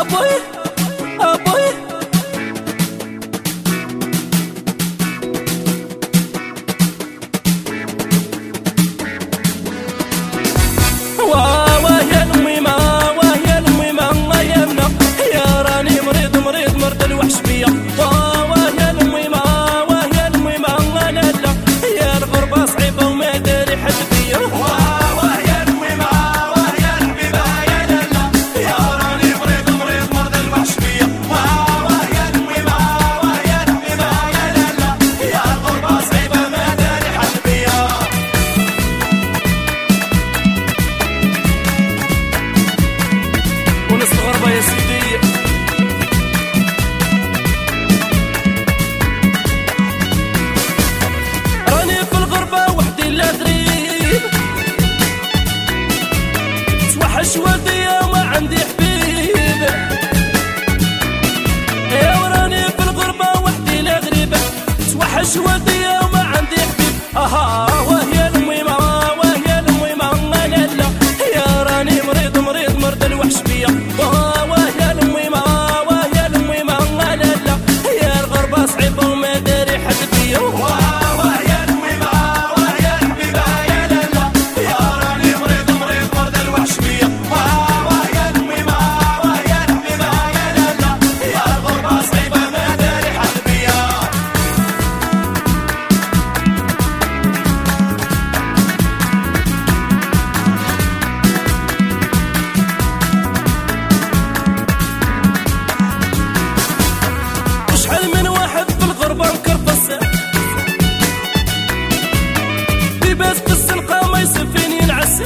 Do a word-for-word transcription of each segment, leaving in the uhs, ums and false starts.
ابوي ابوي واه يا الميمة واه يا الميمة يمنا يا راني مريض مريض مرض الوحش بيا واه يا الميمة واه يا الميمة لا لا يا الغربة صعيبة وما داري حد بيا واه يا الميمة واه يا الحبيبة يا لا لا يا راني مريض مريض مرض الوحش بيا واه يا الميمة واه يا الحبيبة يا لا لا يا الغربة صعيبة ما داري حد بيا ونستغرب يا سيدي راني في الغربة وحدي لا غريب توحش والديا وما عندي حبيب يا وراني في الغربة وحدي لا غريب توحش والديا وما عندي حبيب اها وهي الميمة وهي الميمة لا لا يا راني مريض مريض مرض الوحش بيا وهي الميمة وهي الميمة لا لا يا الغربة صعيبة وما داري حد بيا وهي الميمة وهي الحبيبة يا لا لا يا راني مريض مريض مرض الوحش بيا وهي الميمة وهي الحبيبة يا لا لا يا الغربة صعيبة ما داري حد بيا شحال من واحد في الغربة مكرفس لباس في السلقة ما يصفين ينعس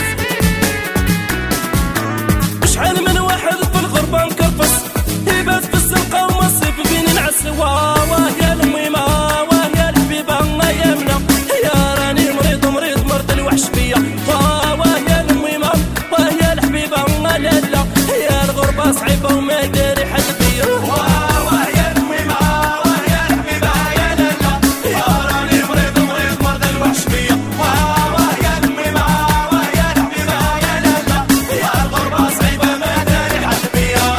شحال من واحد في الغربة مكرفس لباس في السلقة وما يصف فين ينعس واه يا الميمة واه يا الحبيبة يمنا يا راني مريض مريض مرض الوحش بيا واه يا الميمة واه يا الحبيبة لا لا يا الغربة صعيبة وما داري حد بيا واه يا الميمة واه يا الحبيبة يا لا لا يا راني مريض مريض مرض الوحش بيا واه يا الميمة واه يا الحبيبة يا لا لا يا الغربة صعيبة ما داري حد بيا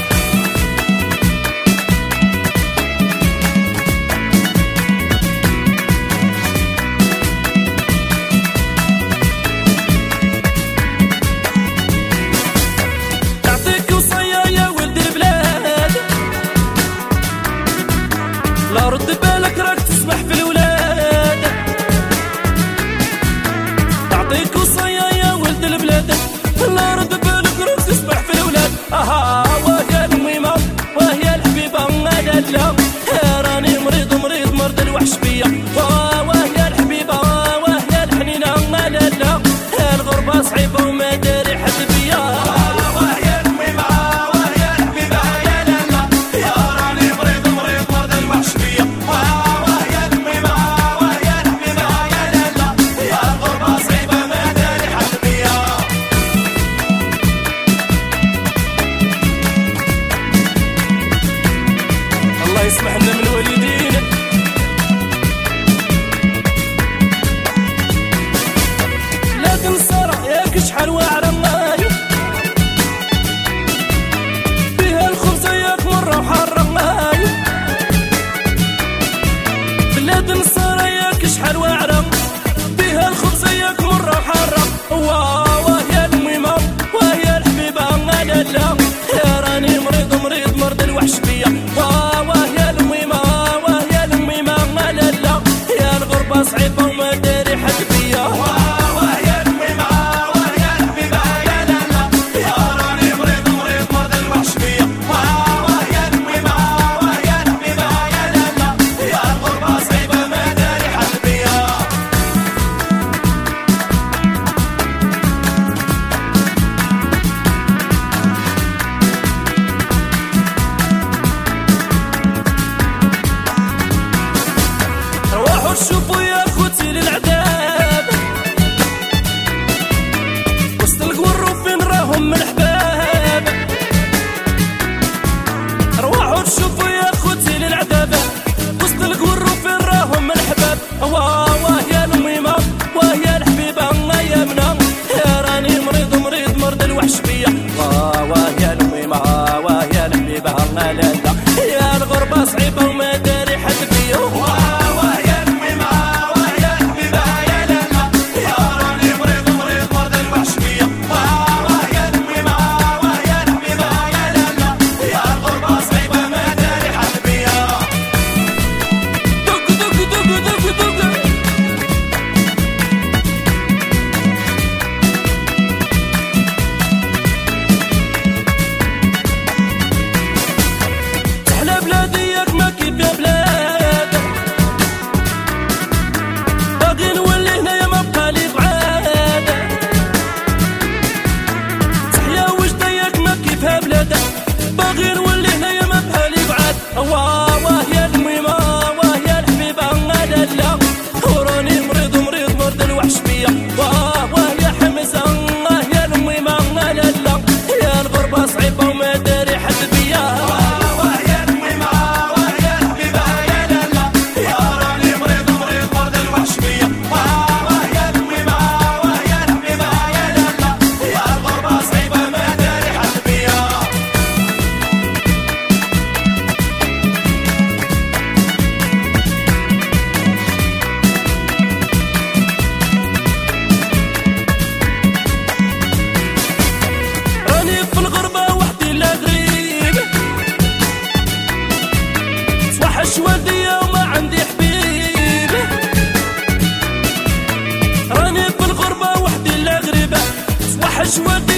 نعطيك وصية يا ولد البلاد لا رد بالك راك تسبح في الولاد نعطيك وصية يا ولد البلاد لا رد بالك راك تسبح في الولاد اها وهي الميمة وهي الحبيبة لا لا يا راني مريض مريض مرض الوحش بيا وهي الحبيبة وهي الحنينة لا لا يا الغربة صعيبة وما داري حد بيا وهي الميمة وهي الحبيبة يا لا لا يا راني مريض مريض مرض الوحش بيا وهي الميمة وهي الحبيبة يا لا لا يا الغربة صعيبة ما داري حد بيا الله يسمح لنا من الوالدين لا تنسى رأيك شحال واعرة ماي بها الخبز ياك مرة وحارة ماي لا تنسى رأيك شحال واعرة بها الخبز ياك مرة وحارة واه يا الميمة وهي الحبيبة لا لا يا راني مريض مريض مرض الوحش بيا واه يا الميمة وهي الميمة لا لا يا الغربة صعيبة وما داري حد بيا واه يا الميمة وهي الحبيبة توحش والدي وما عندي حبيب، راني في الغربة وحدي لا غريبة، توحش والدي